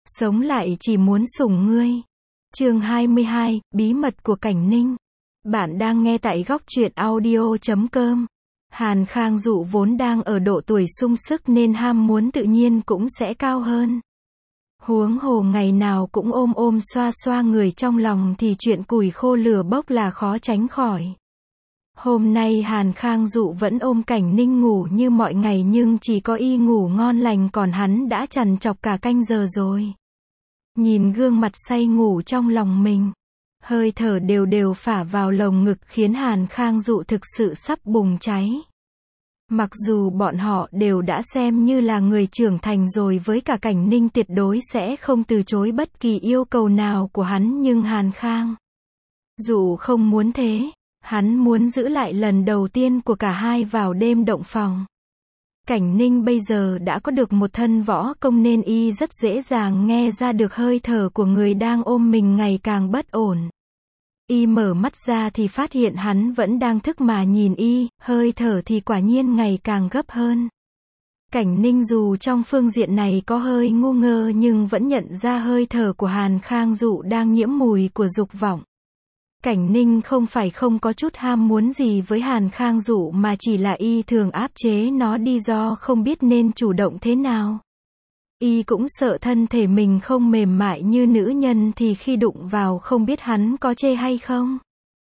Sống lại chỉ muốn sủng ngươi. Chương 22, Bí mật của Cảnh Ninh. Bạn đang nghe tại góc truyện audio.com. Hàn Khang Dụ vốn đang ở độ tuổi sung sức nên ham muốn tự nhiên cũng sẽ cao hơn. Huống hồ ngày nào cũng ôm xoa xoa người trong lòng thì chuyện củi khô lửa bốc là khó tránh khỏi. Hôm nay Hàn Khang Dụ vẫn ôm Cảnh Ninh ngủ như mọi ngày nhưng chỉ có y ngủ ngon lành còn hắn đã trằn trọc cả canh giờ rồi. Nhìn gương mặt say ngủ trong lòng mình, hơi thở đều đều phả vào lồng ngực khiến Hàn Khang Dụ thực sự sắp bùng cháy. Mặc dù bọn họ đều đã xem như là người trưởng thành rồi với cả Cảnh Ninh tuyệt đối sẽ không từ chối bất kỳ yêu cầu nào của hắn nhưng Hàn Khang Dụ không muốn thế. Hắn muốn giữ lại lần đầu tiên của cả hai vào đêm động phòng. Cảnh Ninh bây giờ đã có được một thân võ công nên y rất dễ dàng nghe ra được hơi thở của người đang ôm mình ngày càng bất ổn. Y mở mắt ra thì phát hiện hắn vẫn đang thức mà nhìn y, hơi thở thì quả nhiên ngày càng gấp hơn. Cảnh Ninh dù trong phương diện này có hơi ngu ngơ nhưng vẫn nhận ra hơi thở của Hàn Khang Dụ đang nhiễm mùi của dục vọng. Cảnh Ninh không phải không có chút ham muốn gì với Hàn Khang Dụ mà chỉ là y thường áp chế nó đi do không biết nên chủ động thế nào. Y cũng sợ thân thể mình không mềm mại như nữ nhân thì khi đụng vào không biết hắn có chê hay không.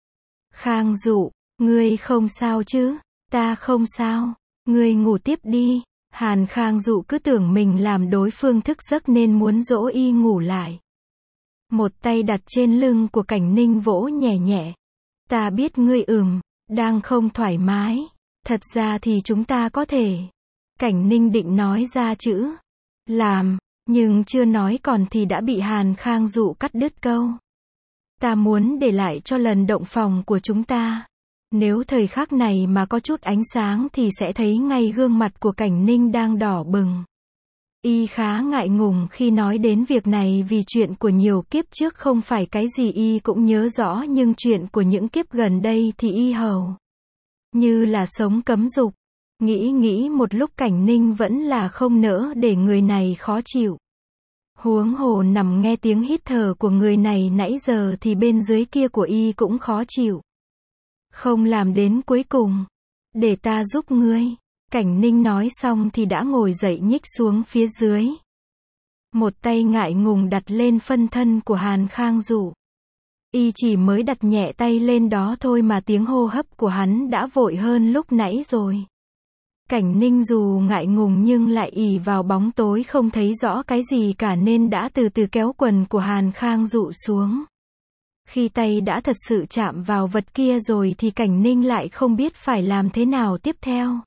Khang Dụ, ngươi không sao chứ? Ta không sao. Ngươi ngủ tiếp đi. Hàn Khang Dụ cứ tưởng mình làm đối phương thức giấc nên muốn dỗ y ngủ lại. Một tay đặt trên lưng của Cảnh Ninh vỗ nhẹ nhẹ. Ta biết ngươi đang không thoải mái. Thật ra thì chúng ta có thể. Cảnh Ninh định nói ra chữ làm, nhưng chưa nói còn thì đã bị Hàn Khang Dụ cắt đứt câu. Ta muốn để lại cho lần động phòng của chúng ta. Nếu thời khắc này mà có chút ánh sáng thì sẽ thấy ngay gương mặt của Cảnh Ninh đang đỏ bừng. Y khá ngại ngùng khi nói đến việc này vì chuyện của nhiều kiếp trước không phải cái gì y cũng nhớ rõ nhưng chuyện của những kiếp gần đây thì y hầu như là sống cấm dục. Nghĩ một lúc Cảnh Ninh vẫn là không nỡ để người này khó chịu. Huống hồ nằm nghe tiếng hít thở của người này nãy giờ thì bên dưới kia của y cũng khó chịu. Không làm đến cuối cùng. Để ta giúp ngươi. Cảnh Ninh nói xong thì đã ngồi dậy nhích xuống phía dưới. Một tay ngại ngùng đặt lên phân thân của Hàn Khang Dụ. Y chỉ mới đặt nhẹ tay lên đó thôi mà tiếng hô hấp của hắn đã vội hơn lúc nãy rồi. Cảnh Ninh dù ngại ngùng nhưng lại ỷ vào bóng tối không thấy rõ cái gì cả nên đã từ từ kéo quần của Hàn Khang Dụ xuống. Khi tay đã thật sự chạm vào vật kia rồi thì Cảnh Ninh lại không biết phải làm thế nào tiếp theo.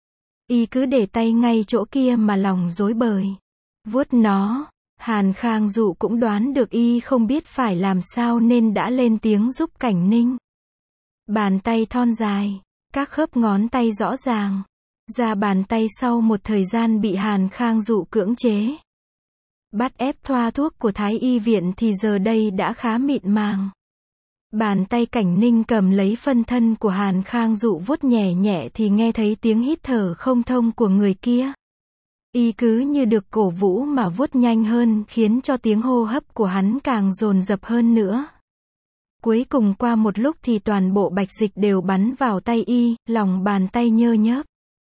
Y cứ để tay ngay chỗ kia mà lòng rối bời. Vuốt nó. Hàn Khang Dụ cũng đoán được y không biết phải làm sao nên đã lên tiếng giúp Cảnh Ninh. Bàn tay thon dài. Các khớp ngón tay rõ ràng. Da bàn tay sau một thời gian bị Hàn Khang Dụ cưỡng chế. Bắt ép thoa thuốc của Thái y viện thì giờ đây đã khá mịn màng. Bàn tay Cảnh Ninh cầm lấy phân thân của Hàn Khang Dụ vuốt nhẹ nhẹ thì nghe thấy tiếng hít thở không thông của người kia. Y cứ như được cổ vũ mà vuốt nhanh hơn khiến cho tiếng hô hấp của hắn càng dồn dập hơn nữa. Cuối cùng qua một lúc thì toàn bộ bạch dịch đều bắn vào tay y, lòng bàn tay nhơ nhớp.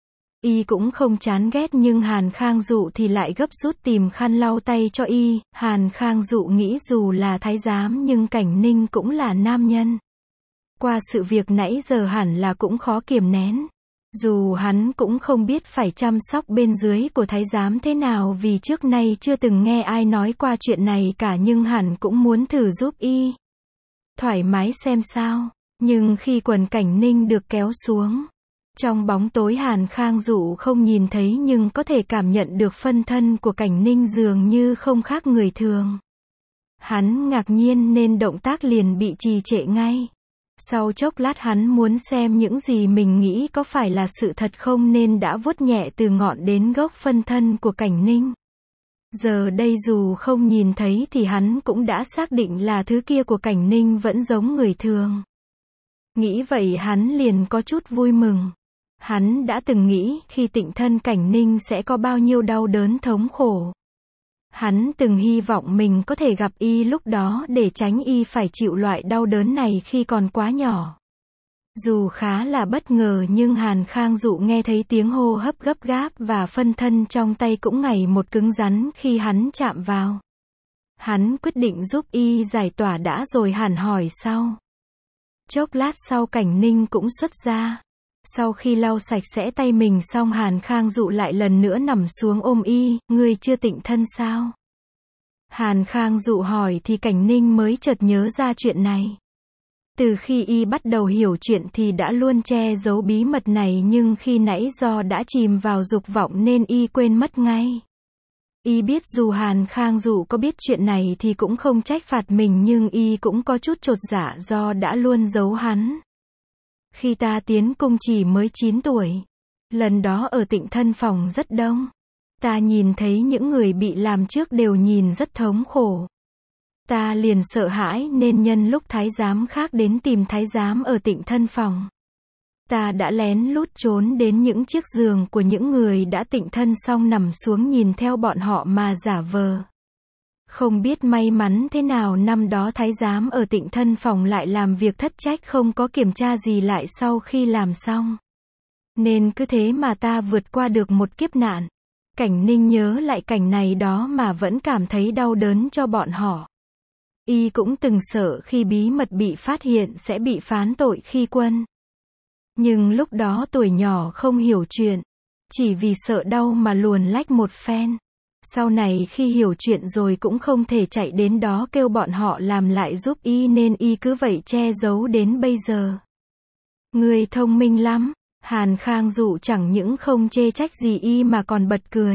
Y cũng không chán ghét nhưng Hàn Khang Dụ thì lại gấp rút tìm khăn lau tay cho y. Hàn Khang Dụ nghĩ dù là thái giám nhưng Cảnh Ninh cũng là nam nhân. Qua sự việc nãy giờ hẳn là cũng khó kiềm nén. Dù hắn cũng không biết phải chăm sóc bên dưới của thái giám thế nào vì trước nay chưa từng nghe ai nói qua chuyện này cả nhưng hẳn cũng muốn thử giúp y. Thoải mái xem sao. Nhưng khi quần Cảnh Ninh được kéo xuống. Trong bóng tối Hàn Khang Dụ không nhìn thấy nhưng có thể cảm nhận được phân thân của Cảnh Ninh dường như không khác người thường. Hắn ngạc nhiên nên động tác liền bị trì trệ ngay. Sau chốc lát hắn muốn xem những gì mình nghĩ có phải là sự thật không nên đã vuốt nhẹ từ ngọn đến gốc phân thân của Cảnh Ninh. Giờ đây dù không nhìn thấy thì hắn cũng đã xác định là thứ kia của Cảnh Ninh vẫn giống người thường. Nghĩ vậy hắn liền có chút vui mừng. Hắn đã từng nghĩ khi tịnh thân Cảnh Ninh sẽ có bao nhiêu đau đớn thống khổ. Hắn từng hy vọng mình có thể gặp y lúc đó để tránh y phải chịu loại đau đớn này khi còn quá nhỏ. Dù khá là bất ngờ nhưng Hàn Khang Dụ nghe thấy tiếng hô hấp gấp gáp và phân thân trong tay cũng ngày một cứng rắn khi hắn chạm vào. Hắn quyết định giúp y giải tỏa đã rồi hẳn hỏi sau. Chốc lát sau Cảnh Ninh cũng xuất ra. Sau khi lau sạch sẽ tay mình xong Hàn Khang Dụ lại lần nữa nằm xuống ôm y, ngươi chưa tịnh thân sao? Hàn Khang Dụ hỏi thì Cảnh Ninh mới chợt nhớ ra chuyện này. Từ khi y bắt đầu hiểu chuyện thì đã luôn che giấu bí mật này nhưng khi nãy do đã chìm vào dục vọng nên y quên mất ngay. Y biết dù Hàn Khang Dụ có biết chuyện này thì cũng không trách phạt mình nhưng y cũng có chút chột dạ do đã luôn giấu hắn. Khi ta tiến cung chỉ mới 9 tuổi. Lần đó ở Tịnh Thân phòng rất đông. Ta nhìn thấy những người bị làm trước đều nhìn rất thống khổ. Ta liền sợ hãi nên nhân lúc thái giám khác đến tìm thái giám ở Tịnh Thân phòng. Ta đã lén lút trốn đến những chiếc giường của những người đã tịnh thân xong nằm xuống nhìn theo bọn họ mà giả vờ. Không biết may mắn thế nào năm đó thái giám ở Tịnh Thân phòng lại làm việc thất trách không có kiểm tra gì lại sau khi làm xong. Nên cứ thế mà ta vượt qua được một kiếp nạn. Cảnh Ninh nhớ lại cảnh này đó mà vẫn cảm thấy đau đớn cho bọn họ. Y cũng từng sợ khi bí mật bị phát hiện sẽ bị phán tội khi quân. Nhưng lúc đó tuổi nhỏ không hiểu chuyện. Chỉ vì sợ đau mà luồn lách một phen. Sau này khi hiểu chuyện rồi cũng không thể chạy đến đó kêu bọn họ làm lại giúp y nên y cứ vậy che giấu đến bây giờ. Người thông minh lắm. Hàn Khang Dụ chẳng những không chê trách gì y mà còn bật cười.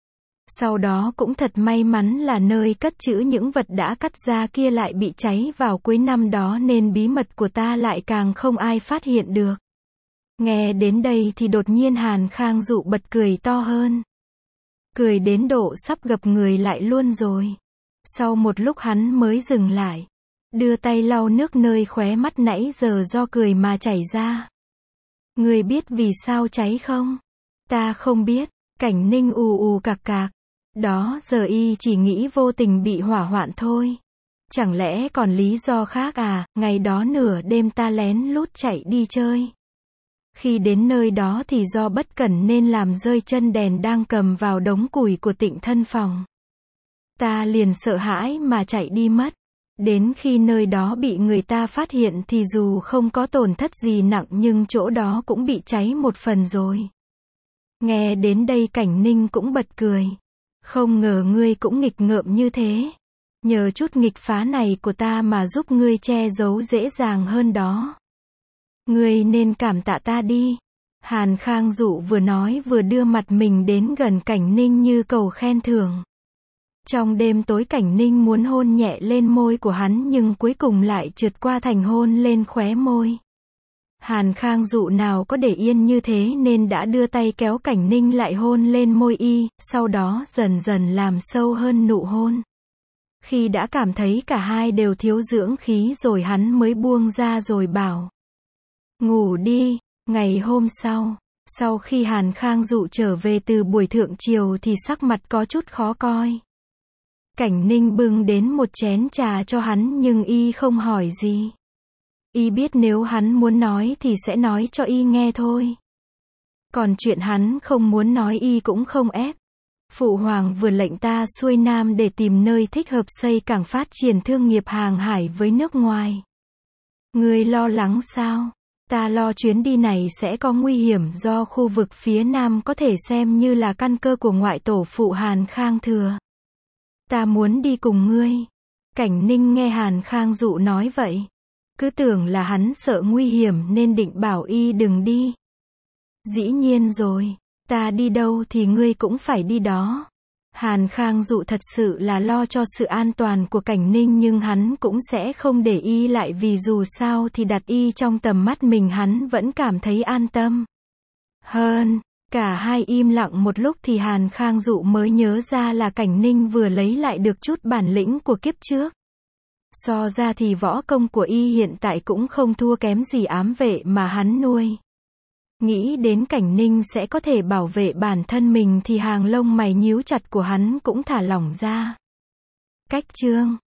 Sau đó cũng thật may mắn là nơi cất trữ những vật đã cắt ra kia lại bị cháy vào cuối năm đó nên bí mật của ta lại càng không ai phát hiện được. Nghe đến đây thì đột nhiên Hàn Khang Dụ bật cười to hơn. Cười đến độ sắp gập người lại luôn rồi. Sau một lúc hắn mới dừng lại. Đưa tay lau nước nơi khóe mắt nãy giờ do cười mà chảy ra. Ngươi biết vì sao cháy không? Ta không biết. Cảnh Ninh ù ù cạc cạc. Đó giờ y chỉ nghĩ vô tình bị hỏa hoạn thôi. Chẳng lẽ còn lý do khác à? Ngày đó nửa đêm ta lén lút chạy đi chơi. Khi đến nơi đó thì do bất cẩn nên làm rơi chân đèn đang cầm vào đống củi của Tịnh Thân phòng. Ta liền sợ hãi mà chạy đi mất. Đến khi nơi đó bị người ta phát hiện thì dù không có tổn thất gì nặng nhưng chỗ đó cũng bị cháy một phần rồi. Nghe đến đây Cảnh Ninh cũng bật cười. Không ngờ ngươi cũng nghịch ngợm như thế. Nhờ chút nghịch phá này của ta mà giúp ngươi che giấu dễ dàng hơn đó. Ngươi nên cảm tạ ta đi. Hàn Khang Dụ vừa nói vừa đưa mặt mình đến gần Cảnh Ninh như cầu khen thưởng. Trong đêm tối Cảnh Ninh muốn hôn nhẹ lên môi của hắn nhưng cuối cùng lại trượt qua thành hôn lên khóe môi. Hàn Khang Dụ nào có để yên như thế nên đã đưa tay kéo Cảnh Ninh lại hôn lên môi y, sau đó dần dần làm sâu hơn nụ hôn. Khi đã cảm thấy cả hai đều thiếu dưỡng khí rồi hắn mới buông ra rồi bảo. Ngủ đi. Ngày hôm sau khi Hàn Khang Dụ trở về từ buổi thượng triều thì sắc mặt có chút khó coi. Cảnh Ninh bưng đến một chén trà cho hắn nhưng y không hỏi gì. Y biết nếu hắn muốn nói thì sẽ nói cho y nghe thôi. Còn chuyện hắn không muốn nói y cũng không ép. Phụ hoàng vừa lệnh ta xuôi nam để tìm nơi thích hợp xây cảng phát triển thương nghiệp hàng hải với nước ngoài. Ngươi lo lắng sao? Ta lo chuyến đi này sẽ có nguy hiểm do khu vực phía nam có thể xem như là căn cơ của ngoại tổ phụ Hàn Khang Thừa. Ta muốn đi cùng ngươi. Cảnh Ninh nghe Hàn Khang Dụ nói vậy. Cứ tưởng là hắn sợ nguy hiểm nên định bảo y đừng đi. Dĩ nhiên rồi. Ta đi đâu thì ngươi cũng phải đi đó. Hàn Khang Dụ thật sự là lo cho sự an toàn của Cảnh Ninh nhưng hắn cũng sẽ không để y lại vì dù sao thì đặt y trong tầm mắt mình hắn vẫn cảm thấy an tâm. Hơn, cả hai im lặng một lúc thì Hàn Khang Dụ mới nhớ ra là Cảnh Ninh vừa lấy lại được chút bản lĩnh của kiếp trước. So ra thì võ công của y hiện tại cũng không thua kém gì ám vệ mà hắn nuôi. Nghĩ đến Cảnh Ninh sẽ có thể bảo vệ bản thân mình thì hàng lông mày nhíu chặt của hắn cũng thả lỏng ra. Cách chương